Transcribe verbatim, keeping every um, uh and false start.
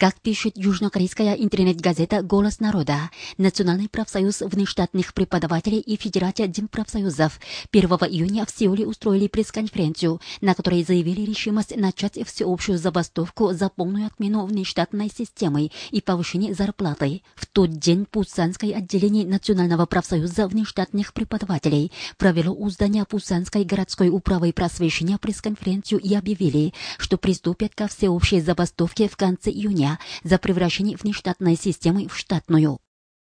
Как пишет южнокорейская интернет-газета «Голос народа», Национальный профсоюз внештатных преподавателей и Федерация демпрофсоюзов первого июня в Сеуле устроили пресс-конференцию, на которой заявили решимость начать всеобщую забастовку за полную отмену внештатной системы и повышение зарплаты. В тот день Пусанское отделение Национального профсоюза внештатных преподавателей провело у здания Пусанской городской управы просвещения пресс-конференцию и объявили, что приступят ко всеобщей забастовке в конце июня за превращение внештатной системы в штатную.